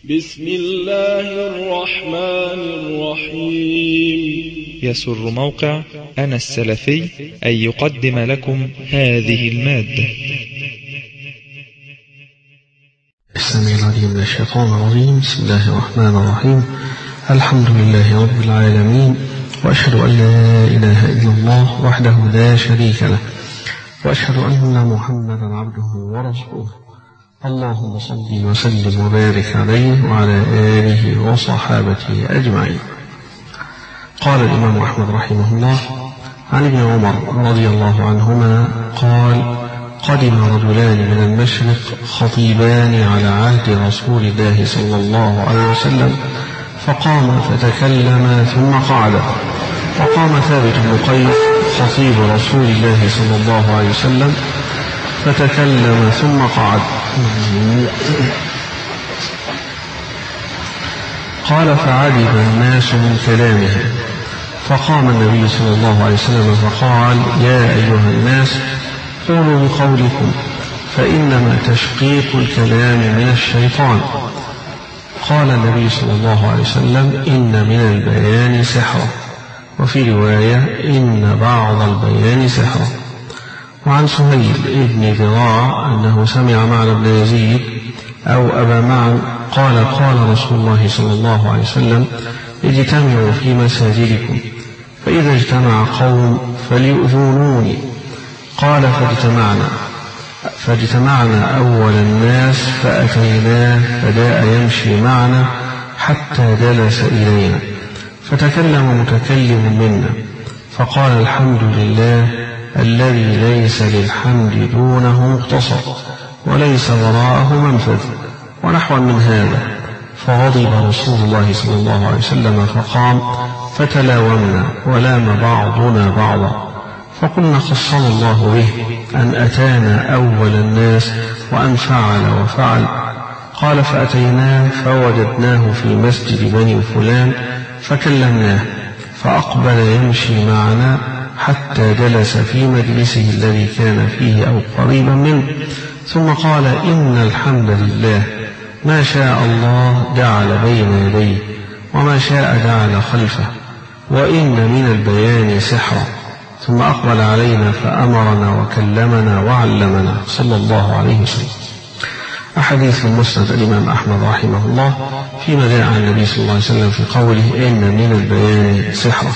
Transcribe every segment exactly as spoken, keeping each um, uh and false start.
بسم الله الرحمن الرحيم. يسر موقع أنا السلفي أن يقدم لكم هذه المادة. السميع العليم من الشيطان الرجيم. بسم الله الرحمن الرحيم. الحمد لله رب العالمين، وأشهد أن لا إله إلا الله وحده لا شريك له، وأشهد أن محمدا عبده ورسوله. اللهم صل وسلم وبارك عليه وعلى آله وصحابته أجمعين. قال الإمام أحمد رحمه الله عن ابن عمر رضي الله عنهما قال: قدم رجلان من المشرق خطيبان على عهد رسول الله صلى الله عليه وسلم، فقام فتكلم ثم قعد. وقام ثابت بن قيس خطيب رسول الله صلى الله عليه وسلم فتكلم ثم قعد. قال: فعجب الناس من كلامه، فقام النبي صلى الله عليه وسلم فقال: يا أيها الناس، قولوا بقولكم، فإنما تشقيق الكلام من الشيطان. قال النبي صلى الله عليه وسلم: إن من البيان سحرا، وفي رواية: إن بعض البيان سحرا. وعن سهيل ابن ذراع أنه سمع معن بن يزيد أو أبا معن قال: قال رسول الله صلى الله عليه وسلم: اجتمعوا في مساجدكم، فإذا اجتمع قوم فليؤذونوني. قال: فاجتمعنا فاجتمعنا أول الناس فأتيناه فجاء يمشي معنا حتى جلس إلينا، فتكلم متكلم منا فقال: الحمد لله الذي ليس للحمد دونه مقتصر وليس وراءه منفذ، ونحو من هذا. فغضب رسول الله صلى الله عليه وسلم فقام، فتلاومنا ولام بعضنا بعضا، فقلنا: خصنا الله به أن أتانا أول الناس وأن فعل وفعل. قال: فأتيناه فوجدناه في مسجد بني فلان فكلمناه، فأقبل يمشي معنا حتى جلس في مجلسه الذي كان فيه أو قريبا منه، ثم قال: إن الحمد لله، ما شاء الله جعل بين يديه، وما شاء جعل خلفه، وإن من البيان سحرا. ثم أقبل علينا فأمرنا وكلمنا وعلمنا صلى الله عليه وسلم. أحاديث من مسند الإمام أحمد رحمه الله فيما جاء عن النبي صلى الله عليه وسلم في قوله: إن من البيان سحرا.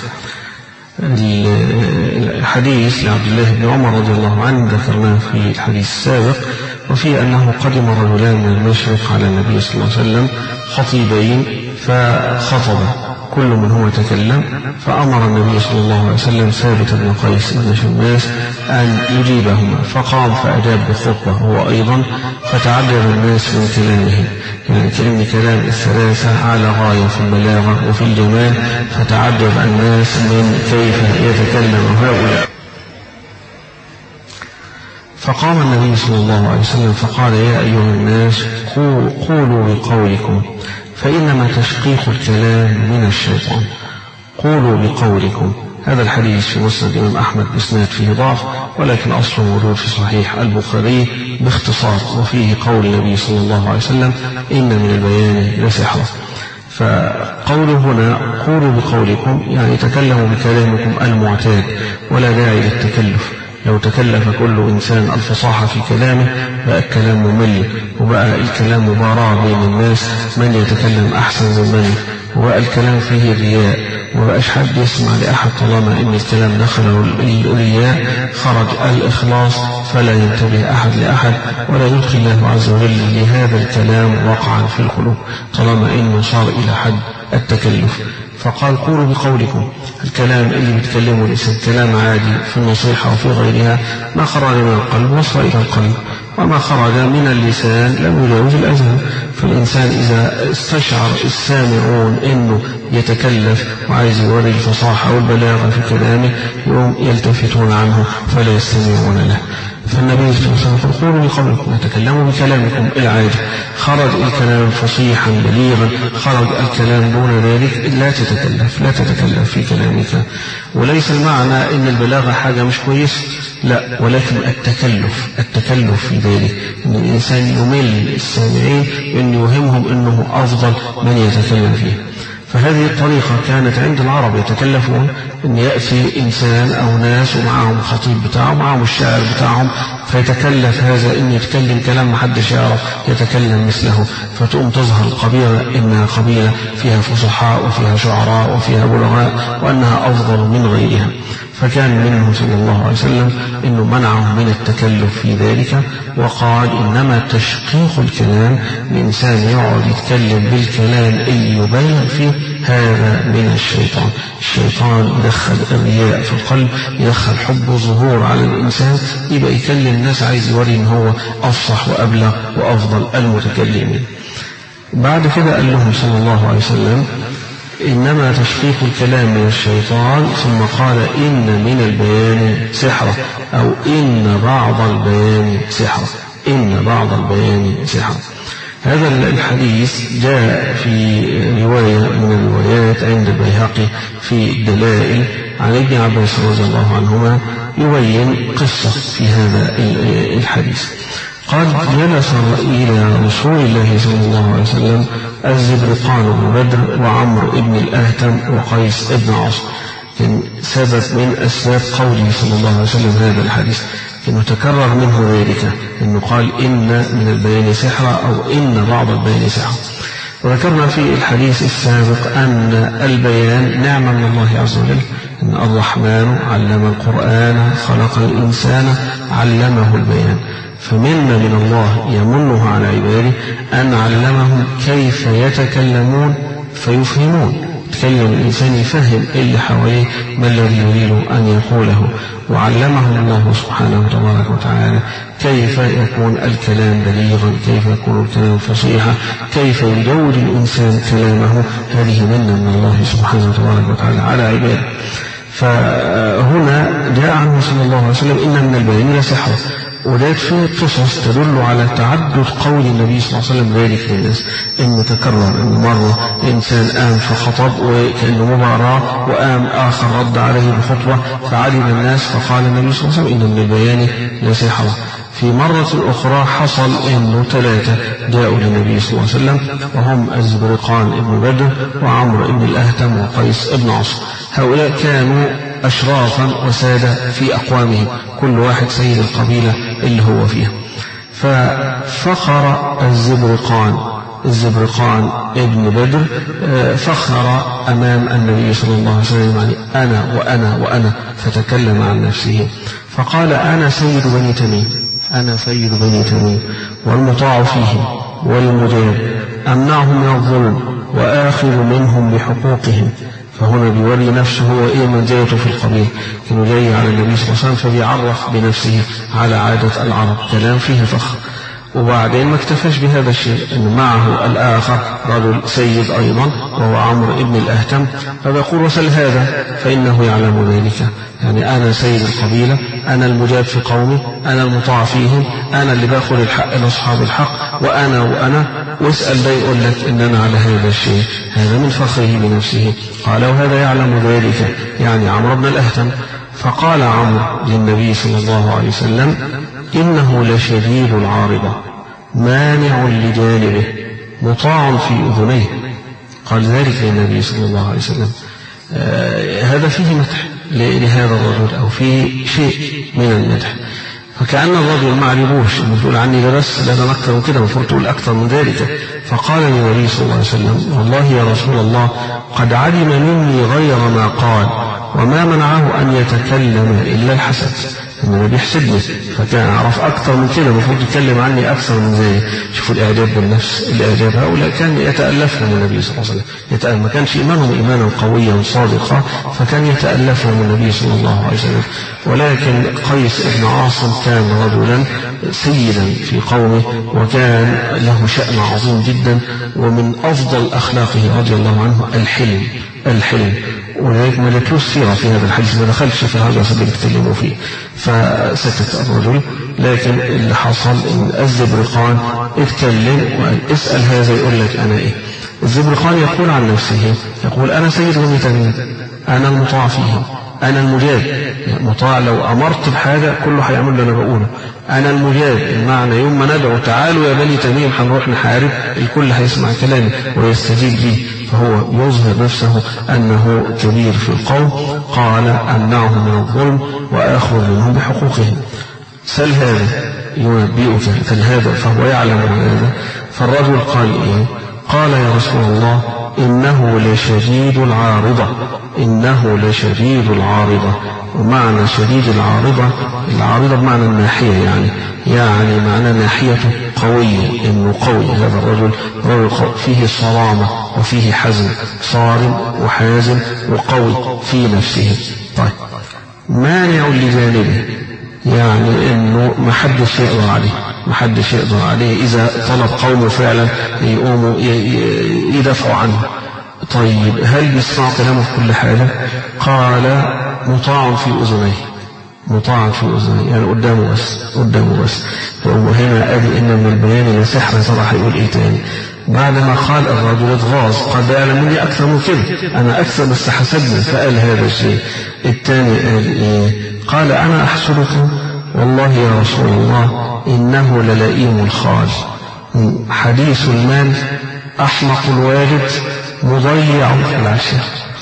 الحديث لعبد الله بن عمر رضي الله عنه ذكرناه في الحديث السابق، وفي أنه قدم رجلان من المشرق على النبي صلى الله عليه وسلم خطيبين فخطب، كل منهما تكلم، فأمر النبي صلى الله عليه وسلم ثابت بن قيس بن شماس أن يجيبهما، فقام فأجاب بخطبة هو أيضا، فتعجب الناس من كلامه، يعني كأن كلام الثلاثة على غاية في البلاغة وفي الجمال، فتعجب الناس من كيف يتكلم هؤلاء. فقام النبي صلى الله عليه وسلم فقال: يا أيها الناس، قولوا بقولكم، فإنما تشقيق الكلام من الشيطان. قولوا بقولكم. هذا الحديث في مسند الإمام أحمد بإسناد فيه ضعف، ولكن أصله موجود في صحيح البخاري باختصار، وفيه قول النبي صلى الله عليه وسلم: إن من البيان لسحرا. فقوله هنا قولوا بقولكم يعني تكلموا بكلامكم المعتاد، ولا داعي للتكلف. لو تكلف كل إنسان الفصاحة في كلامه بقى الكلام ممل، وبقى الكلام مباراة بين الناس من يتكلم أحسن من من، وبقى الكلام فيه رياء، وبقاش حد يسمع لأحد طالما إن الكلام دخل الرياء خرج الإخلاص، فلا ينتبه أحد لأحد، ولا يدخل الله عز وجل لهذا الكلام وقعا في القلوب طالما إنه صار إلى حد التكلف. فقال: قولوا بقولكم. الكلام اللي بيتكلمه الإنسان كلام عادي في النصيحة وفي غيرها، ما خرج من القلب وصل إلى القلب، وما خرج من اللسان لم يجاوز الأذان. فالإنسان إذا استشعر السامعون إنه يتكلف وعايز يوري الفصاحة والبلاغة في كلامه، يوم يلتفتون عنه فلا يستمعون له. فالنبي صلى الله عليه وسلم قولوا بقولكم وتكلموا بكلامكم العادي. خرج الكلام فصيحا بليغا، خرج الكلام دون ذلك لا تتكلف لا تتكلف في كلامك. وليس المعنى ان البلاغة حاجة مش كويسة، لا، ولكن التكلف التكلف في ذلك ان الانسان يمل السامعين ان يوهمهم انه افضل من يتكلم فيه. فهذه الطريقة كانت عند العرب يتكلفون أن يأتي إنسان أو ناس ومعهم خطيب بتاعهم معهم الشاعر بتاعهم، فيتكلف هذا أن يتكلم كلام محدش يعرف يتكلم مثله، فتقوم تظهر القبيلة إنها قبيلة فيها فصحاء وفيها شعراء وفيها بلغاء وأنها أفضل من غيرها. فكان منه صلى الله عليه وسلم أنه منعهم من التكلف في ذلك، وقال إنما تشقيق الكلام الإنسان يقعد يتكلم بالكلام اللي يبالغ فيه هذا من الشيطان. الشيطان يدخل الرياء في القلب، يدخل حب الظهور على الإنسان، يبقى يكلم الناس عايز يوري إن هو أفصح وأبلغ وأفضل المتكلمين. بعد كده قال لهم صلى الله عليه وسلم إنما تشقيق الكلام من الشيطان، ثم قال إن من البيان سحرة، أو إن بعض البيان سحرة إن بعض البيان سحرة. هذا الحديث جاء في رواية من الروايات عند البيهقي في الدلائل عن ابن عباس رضي الله عنهما يبين قصة في هذا الحديث. قال جلس إلى رسول الله صلى الله عليه وسلم الزبرقان بن بدر وعمرو بن الأهتم وقيس بن عاصم. كان سبب من أسباب قوله صلى الله عليه وسلم هذا الحديث إنه تكرر منه ذلك، إنه قال إن من البيان سحرة أو إن بعض البيان سحرة. وذكرنا في الحديث السابق أن البيان نعمة من الله عز وجل، إن الرحمن علم القرآن خلق الإنسان علمه البيان. فمن من الله يمنه على عباده أن علمهم كيف يتكلمون فيفهمون. يتكلم الإنسان يفهم اللي حواليه ما الذي يريد أن يقوله، وعلمه الله سبحانه تبارك وتعالى كيف يكون الكلام بليغا، كيف يكون الكلام فصيحا، كيف يجود الإنسان كلامه. هذه منة من الله سبحانه تبارك وتعالى على عباده. فهنا جاء عنه صلى الله عليه وسلم إن من البيان لسحرة، وذات فيه قصص تدل على تعدد قول النبي صلى الله عليه وسلم ذلك للناس. إنه تكرر إنه مرة إنسان قام فخطب وكأنه مباراة، وقام آخر رد عليه بخطوة فعلم الناس، فقال النبي صلى الله عليه وسلم إن من البيان لسحرة. في مرة أخرى حصل إنه ثلاثة جاءوا للنبي صلى الله عليه وسلم، وهم الزبرقان ابن بدر وعمرو ابن الأهتم وقيس ابن عاصم. هؤلاء كانوا أشرافا وسادة في أقوامهم، كل واحد سيد القبيلة اللي هو فيها. ففخر الزبرقان الزبرقان ابن بدر فخر أمام النبي صلى الله عليه وسلم يعني أنا وأنا وأنا، فتكلم عن نفسه فقال أنا سيد بني تميم أنا سيد بني تميم والمطاع فيهم والمجاب، أمنعهم من الظلم وآخذ منهم بحقوقهم. فهنا بيوري نفسه هو إيه منزلته في القبيل. كانوا جاي على النبي صلى الله عليه وسلم فبيعرف بنفسه على عادة العرب، كلام فيه فخر. وبعدين ما اكتفاش بهذا الشيء، أن معه الآخر رجل سيد أيضا وهو عمرو ابن الأهتم، فبيقول وسل هذا فإنه يعلم ذلك، يعني أنا سيد القبيلة، أنا المجاب في قومي، أنا المطاع فيهم، أنا اللي باخذ الحق لأصحاب الحق، وأنا وأنا واسأل ده يقول لك إن أنا على هذا الشيء. هذا من فخره بنفسه. قال وهذا يعلم ذلك يعني عمرو بن الأهتم. فقال عمرو للنبي صلى الله عليه وسلم إنه لشديد العارضة مانع لجانبه مطاع في أذنيه. قال ذلك للنبي صلى الله عليه وسلم. آه هذا فيه مدح لهذا الرجل أو فيه شيء من المدح. فكأن الرجل ما عربوش انه تقول عني ده بس، لا ده أكثر من كده، المفروض تقول أكثر من ذلك. فقال للنبي صلى الله عليه وسلم والله يا رسول الله قد علم مني غير ما قال، وما منعه أن يتكلم إلا الحسد. إنه بيحسدني، فكان أعرف أكثر من كده، المفروض يتكلم عني أكثر من ذلك. شوفوا الإعجاب بالنفس، الإعجاب هؤلاء كان يتألفهم النبي صلى الله عليه وسلم، يتألف ما كانش إيمانهم إيمانا قويا صادقا، فكان يتألفهم النبي صلى الله عليه وسلم. ولكن قيس بن عاصم كان رجلا سيدا في قومه، وكان له شأن عظيم جدا، ومن أفضل أخلاقه رضي الله عنه الحلم، الحلم، ولذلك ما ذكروش سيرة في هذا الحديث، ما دخلش في هذا اللي بيتكلموا فيه، فسكت الرجل. لكن اللي حصل إن الزبرقان اتكلم وقال اسأل هذا يقول لك أنا إيه. الزبرقان يقول عن نفسه، يقول أنا سيد بني تميم، أنا المطاع فيهم، أنا المجاب، مطاع لو أمرت بحاجة كله هيعمل اللي أنا بقوله، أنا المجاب. المعنى يوم ما ندعو تعالوا يا بني تميم هنروح نحارب، الكل هيسمع كلامي ويستجيب لي. فهو يظهر نفسه أنه كبير في القوم. قال أمنعهم من الظلم وآخذ منهم بحقوقهم. سل هذا ينبئك، سل هذا فهو يعلم هذا. فالرجل قال إيه؟ قال يا رسول الله إنه لشديد العارضة، إنه لشديد العارضة. ومعنى شديد العارضة، العارضة بمعنى الناحية، يعني يعني معنى ناحيته قوية، إنه قوي هذا الرجل، رجل فيه صرامة وفيه حزم، صارم وحازم وقوي في نفسه. طيب مانع لجانبه، يعني إنه ما حدش يقدر عليه، ما حدش يقدر عليه. إذا طلب قومه فعلا يقوموا يدافعوا عنه. طيب هل يسمع كلامه في كل حالة؟ قال مطاع في أذنيه، مطاع في أذنيه، يعني قدامه بس، قدامه بس. وهنا أدي إن من البيان لسحر. ترى هيقول إيه تاني بعد ما قال الرجل اتغاظ، قد يعلم مني أكثر من كده، أنا أكثر بس حسبني، فقال هذا الشيء. الثاني قال إيه؟ قال أنا أحسدك والله يا رسول الله إنه للئيم الخال، حديث المال، أحمق الوالد، مضيع في العشاء.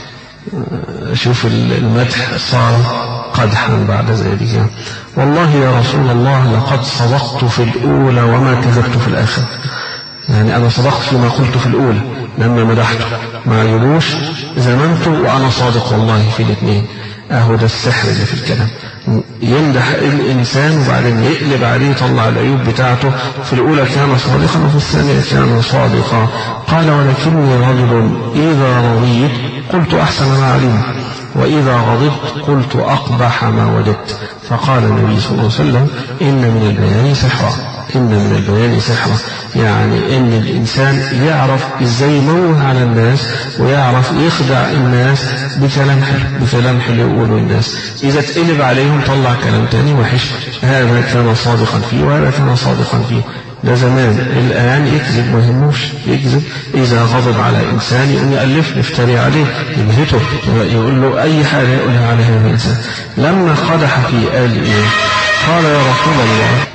شوف المدح صار قدحا بعد ذلك. والله يا رسول الله لقد صدقت في الأولى وما كذبت في الآخرة، يعني أنا صدقت فيما قلت في الأولى لما مدحته، ما عيبوش زمنته وأنا صادق والله في الاثنين. أهو ده السحر اللي في الكلام، يمدح الإنسان وبعدين يقلب عليه يطلع العيوب بتاعته. في الأولى كان صادقا وفي الثانية كان صادقا. قال ولكني رجل إذا رضيت قلت أحسن ما علمت، وإذا غضبت قلت أقبح ما وجدت. فقال النبي صلى الله عليه وسلم إن من البيان سحرا، إن من البيان سحرا، يعني إن الإنسان يعرف إزاي يموه على الناس ويعرف يخدع الناس بكلام حلو، بكلام حلو يقولوا الناس. إذا تقلب عليهم طلع كلام تاني وحش، هذا كان صادقا فيه وهذا كان صادقا فيه. ده زمان. الآن يكذب ما يهموش، يكذب. إذا غضب على إنسان يقوم يألف يفتري عليه، يبهته، يقول له أي حاجة يقولها على هذا الإنسان. لما قدح فيه قال إيه؟ قال يا رسول الله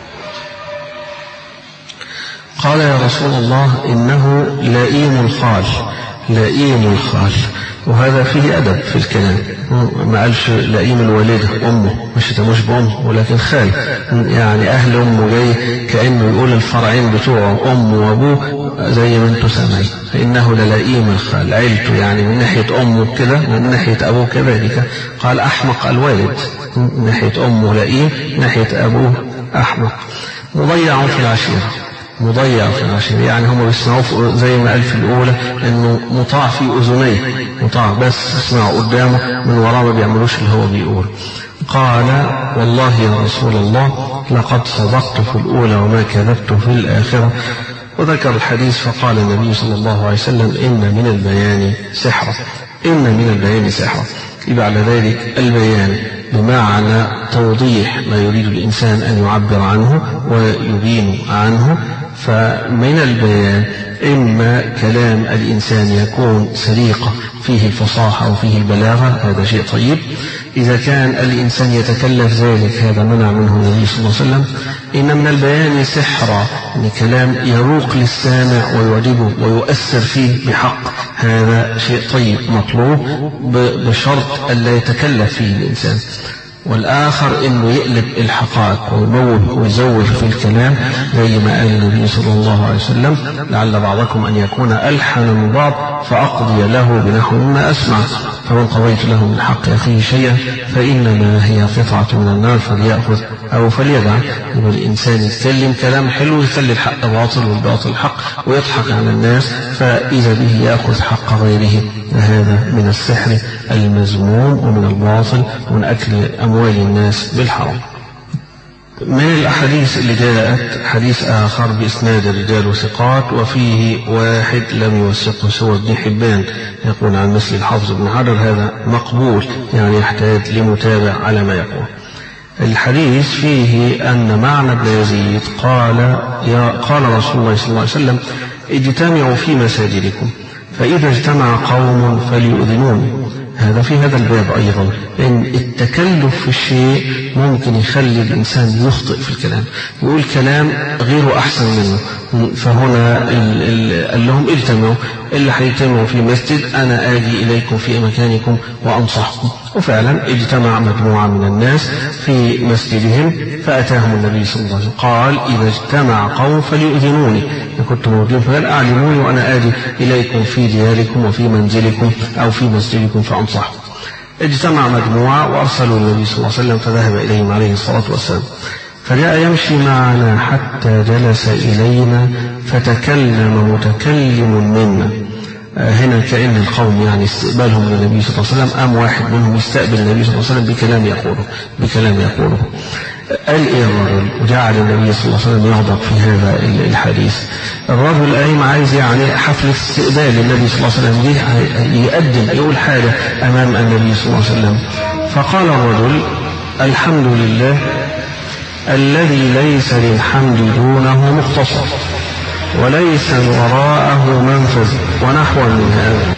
قال يا رسول الله إنه لئيم الخال، لئيم الخال. وهذا فيه أدب في الكلام، ما قالش لئيم الوالدة أمه، مش تموش بأمه ولكن خال، يعني أهل أمه جاي كأنه يقول الفرعين بتوعه أمه وأبوه زي ما انتم سامعين. فإنه للئيم الخال، عيلته يعني من ناحية أمه كده من ناحية أبوه كذلك. قال أحمق الوالد، من ناحية أمه لئيم، من ناحية أبوه أحمق. مضيع في العشيرة، مضيع في العشيرة، يعني هم بيسمعوه زي ما قال في الأولى إنه مطاع في أذنيه، مطاع بس يسمعوا قدامه، من وراه ما بيعملوش اللي هو بيقول. قال والله يا رسول الله لقد صدقت في الأولى وما كذبت في الآخرة. وذكر الحديث فقال النبي صلى الله عليه وسلم إن من البيان سحرا، إن من البيان سحرا. يبقى على ذلك البيان بمعنى توضيح ما يريد الإنسان أن يعبر عنه ويبين عنه. فمن البيان إما كلام الإنسان يكون سليقة فيه الفصاحة وفيه البلاغة، هذا شيء طيب. إذا كان الإنسان يتكلف ذلك هذا منع منه النبي صلى الله عليه وسلم. إن من البيان سحرا، يعني كلام يروق للسامع ويعجبه ويؤثر فيه بحق، هذا شيء طيب مطلوب بشرط ألا يتكلف فيه الإنسان. والآخر إنه يقلب الحقائق ويموه ويزوج في الكلام زي ما قال النبي صلى الله عليه وسلم لعل بعضكم أن يكون ألحن من بعض فأقضي له بنحو مما أسمع، فمن قضيت له من حق أخيه شيئا فإنما هي قطعة من النار فليأخذ أو فليدع. يبقى الإنسان يتكلم كلام حلو يخلي الحق باطل والباطل حق ويضحك على الناس، فإذا به يأخذ حق غيره، هذا من السحر المذموم ومن الباطل ومن أكل أموال الناس بالحرام. من الأحاديث اللي جاءت حديث آخر بإسناد الرجال وثقات وفيه واحد لم يوثقه سوى ابن حبان، يقول عن مثل الحافظ بن حجر هذا مقبول، يعني يحتاج لمتابع على ما يقول. الحديث فيه أن معنى بن يزيد قال يا قال رسول الله صلى الله عليه وسلم اجتمعوا في مساجدكم فإذا اجتمع قوم فليؤذنون. هذا في هذا الباب أيضا، إن التكلف في الشيء ممكن يخلي الإنسان يخطئ في الكلام، يقول كلام غيره أحسن منه. فهنا قال لهم اجتمعوا، اللي هيجتمعوا في مسجد أنا آجي إليكم في مكانكم وأنصحكم. وفعلا اجتمع مجموعة من الناس في مسجدهم فأتاهم النبي صلى الله عليه وسلم قال إذا اجتمع قوم فليؤذنوني، إن كنتم موجودين فقال أعلموني وأنا آجي إليكم في دياركم وفي منزلكم أو في مسجدكم فأنصحكم. اجتمع مجموعة وأرسلوا النبي صلى الله عليه وسلم فذهب إليهم عليه الصلاة والسلام، فجاء يمشي معنا حتى جلس إلينا فتكلم متكلم منا. هنا كأن القوم يعني استقبالهم للنبي صلى الله عليه وسلم، أم واحد منهم يستقبل النبي صلى الله عليه وسلم بكلام يقوله بكلام يقوله قال إيه الرجل؟ وجعل النبي صلى الله عليه وسلم يغضب في هذا الحديث. الرجل قايم عايز يعني حفلة استقبال النبي صلى الله عليه وسلم، دي يقدم يقول حاجة أمام النبي صلى الله عليه وسلم. فقال الرجل الحمد لله الذي ليس للحمد دونه مختصر وليس وراءه منفذ ونحو من هذا.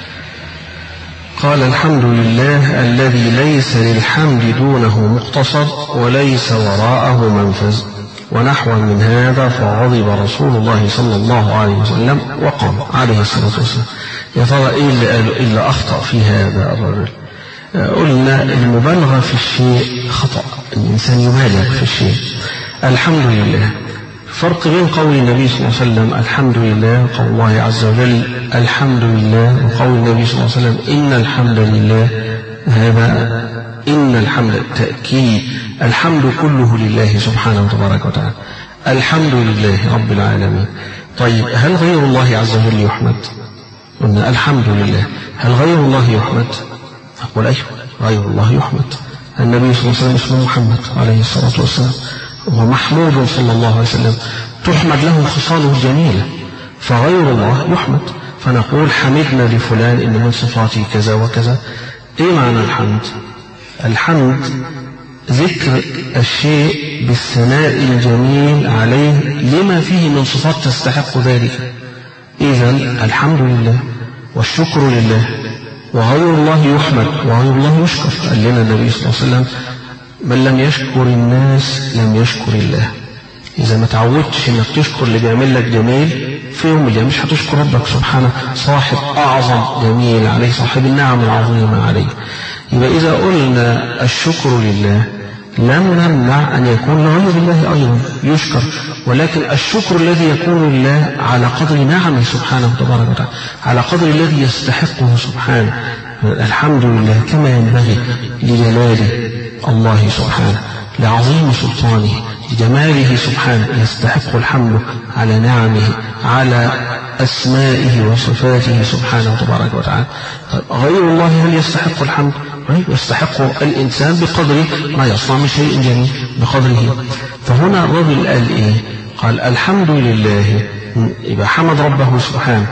قال الحمد لله الذي ليس للحمد دونه مقتصر وليس وراءه منفذ ونحو من هذا. فغضب رسول الله صلى الله عليه وسلم وقام عليه الصلاة والسلام. يا ترى ايه اللي قاله اللي اخطأ في هذا الرجل؟ قلنا المبالغة في الشيء خطأ، الإنسان يبالغ في الشيء. الحمد لله فرق بين قول النبي صلى الله عليه وسلم الحمد لله قول الله عز وجل الحمد لله، وقول النبي صلى الله عليه وسلم إن الحمد لله. هذا إن الحمد تأكيد، الحمد كله لله سبحانه وتبارك وتعالى، الحمد لله رب العالمين. طيب هل غير الله عز وجل يحمد؟ قلنا الحمد لله. هل غير الله يحمد؟ أقول أيوه غير الله يحمد. النبي صلى الله عليه وسلم اسمه محمد عليه الصلاة والسلام ومحمود صلى الله عليه وسلم تحمد له خصاله الجميلة، فغير الله يحمد. فنقول حمدنا لفلان إن من صفاته كذا وكذا. إيه معنى الحمد؟ الحمد ذكر الشيء بالثناء الجميل عليه لما فيه من صفات تستحق ذلك. إذن الحمد لله والشكر لله، وغير الله يحمد وغير الله يشكر. قال لنا النبي صلى الله عليه وسلم من لم يشكر الناس لم يشكر الله. إذا ما تعودتش إنك تشكر اللي بيعمل لك جميل في يوم الجميل مش هتشكر ربك سبحانه، صاحب أعظم جميل عليه، صاحب النعم العظيمة عليه. يبقى إذا قلنا الشكر لله لم نمنع أن يكون لغير الله أيضا يشكر، ولكن الشكر الذي يكون لله على قدر نعمه سبحانه وتبارك وتعالى، على قدر الذي يستحقه سبحانه. الحمد لله كما ينبغي لجلال الله سبحانه، لعظيم سلطانه، لجماله سبحانه، يستحق الحمد على نعمه، على أسمائه وصفاته سبحانه وتبارك وتعالى. غير الله هل يستحق الحمد؟ يستحق الإنسان بقدر ما يصنع من شيء جميل بقدره. فهنا الرجل قال إيه؟ قال الحمد لله، يبقى حمد ربه سبحانه.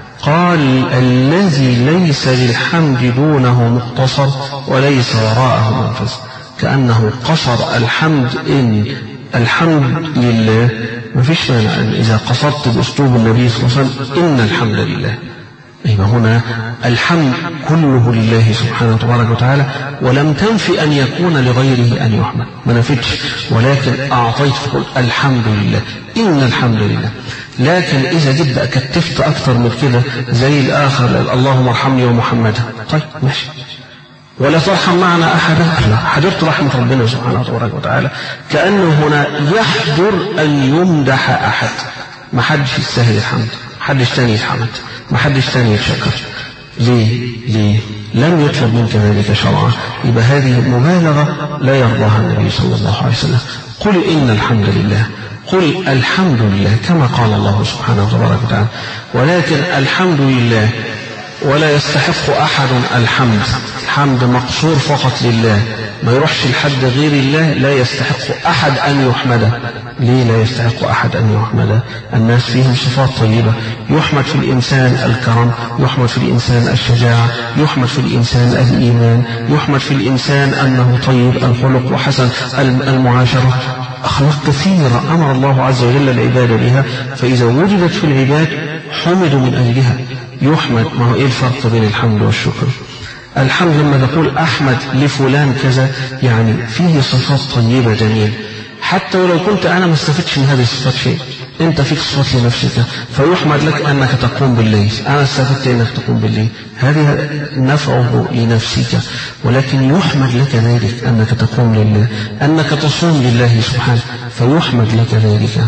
قال الذي ليس للحمد دونه مقتصر وليس وراءه منفذ، كأنه قصر الحمد. إن الحمد لله ما فيش مانع إذا قصرت بأسلوب النبي صلى الله عليه وسلم إن الحمد لله، يبقى هنا الحمد كله لله سبحانه وتبارك وتعالى، ولم تنفي أن يكون لغيره أن يحمد، ما نفتش، ولكن أعطيت فقل الحمد لله إن الحمد لله. لكن إذا جد كتفت أكثر من كده زي الآخر اللهم ارحمني ومحمدا، طيب ماشي، ولا ترحم معنا أحدا، حضرت رحمة ربنا سبحانه وتبارك وتعالى، كأنه هنا يحضر أن يمدح أحد، ما حدش يستاهل الحمد، ما حدش تاني يتحمد، ما حدش تاني يتشكر. ليه؟ ليه؟ لم يطلب منك ذلك شرعا. يبقى هذه مبالغة لا يرضاها النبي صلى الله عليه وسلم. قل إن الحمد لله، قل الحمد لله كما قال الله سبحانه وتبارك وتعالى، ولكن الحمد لله ولا يستحق أحد الحمد، الحمد مقصور فقط لله، ما يروحش لحد غير الله لا يستحق أحد أن يحمده. ليه لا يستحق أحد أن يحمده؟ الناس فيهم صفات طيبة، يحمد في الإنسان الكرم، يحمد في الإنسان الشجاعة، يحمد في الإنسان الإيمان، يحمد في الإنسان أنه طيب الخلق وحسن المعاشرة. أخلاق كثيرة أمر الله عز وجل العباد بها، فإذا وجدت في العباد حمدوا من أجلها. يحمد. ما هو إيه الفرق بين الحمد والشكر؟ الحمد لما تقول أحمد لفلان كذا يعني فيه صفات طيبة جميلة، حتى ولو كنت أنا ما استفدتش من هذه الصفات شيء، أنت فيك صفات لنفسك، فيحمد لك أنك تقوم بالليل. أنا استفدت أنك تقوم بالليل، هذه نفعه لنفسك، ولكن يحمد لك ذلك أنك تقوم لله، أنك تصوم لله سبحانه، فيحمد لك ذلك.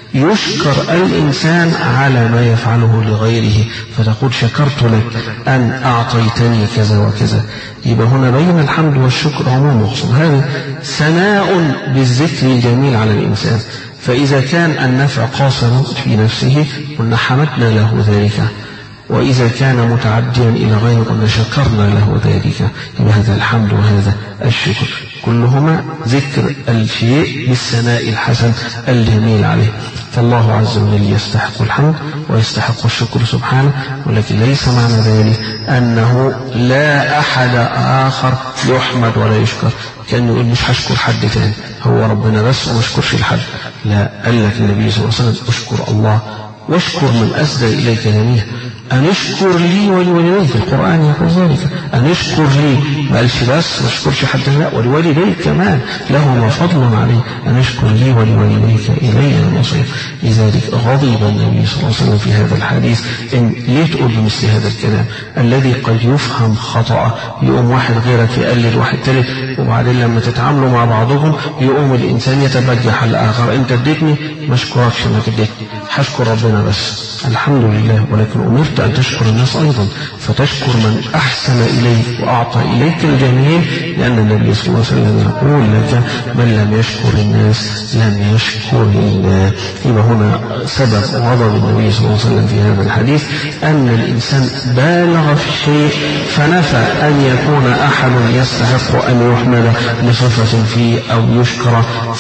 يشكر الإنسان على ما يفعله لغيره، فتقول شكرت لك أن أعطيتني كذا وكذا. يبقى هنا بين الحمد والشكر عموم مقصود، هذا ثناء بالذكر الجميل على الإنسان. فإذا كان النفع قاصر في نفسه قلنا حمدنا له ذلك، وإذا كان متعديا إلى غيره قلنا شكرنا له ذلك. يبقى هذا الحمد وهذا الشكر كلهما ذكر الشيء بالثناء الحسن الجميل عليه. فالله عز وجل يستحق الحمد ويستحق الشكر سبحانه، ولكن ليس معنى ذلك أنه لا أحد آخر يحمد ولا يشكر، كأنه يقول مش هشكر حد تاني، هو ربنا بس وما اشكرش الحد. لا، قال لك النبي صلى الله عليه وسلم اشكر الله واشكر من أسدى إليك جميعا. أن اشكر لي ولوالديك، القرآن يقول ذلك، أن اشكر لي، ما قالش بس ما اشكرش حد، لا، ولوالديك كمان لهما فضل عليه، أن اشكر لي ولوالديك إلي المصير. لذلك غضب النبي صلى الله عليه وسلم في هذا الحديث. إن ليه تقول بمثل هذا الكلام الذي قد يفهم خطأ؟ يقوم واحد غيرك يقلد واحد ثالث، وبعدين لما تتعاملوا مع بعضهم يقوم الإنسان يتبجح الآخر، أنت اديتني ما اشكركش انك اديتني، هشكر ربنا بس الحمد لله. ولكن أمرت أن تشكر الناس أيضا، فتشكر من أحسن إليك وأعطى إليك الجميل، لأن النبي صلى الله عليه وسلم يقول لك من لم يشكر الناس لم يشكر الله. يبقى هنا سبب غضب النبي صلى الله عليه وسلم في هذا الحديث أن الإنسان بالغ في الشيء فنفى أن يكون أحد يستحق أن يحمل لصفة فيه أو يشكر،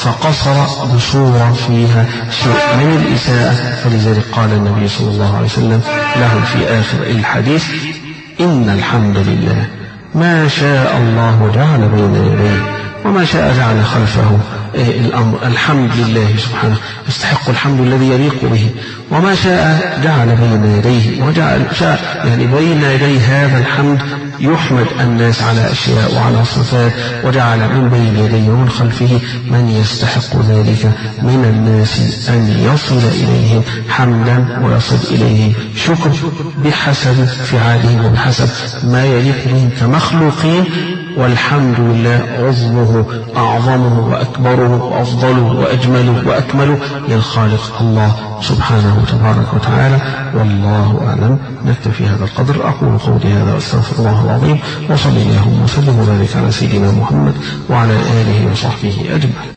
فقصر بصورة فيها شيء من الإساءة. فلذلك قال النبي صلى الله عليه وسلم له في آخر الحديث إن الحمد لله ما شاء الله جعل بين يديه وما شاء جعل خلفه الأمر. الحمد لله سبحانه يستحق الحمد الذي يليق به، وما شاء جعل بين يديه، وجعل شاء يعني بين يدي هذا الحمد يحمد الناس على أشياء وعلى صفات، وجعل من بين يديه ومن خلفه من يستحق ذلك من الناس أن يصل إليهم حمدا ويصل إليه شكر بحسب فعالهم وبحسب ما يليق بهم كمخلوقين. والحمد لله عظمه أعظمه وأكبره وأفضله وأجمله وأكمله للخالق الله سبحانه تبارك وتعالى. والله أعلم. نكتفي هذا القدر. أقول قولي هذا وأستغفر الله العظيم، وصلى الله وسلم وبارك على سيدنا محمد وعلى آله وصحبه أجمعين.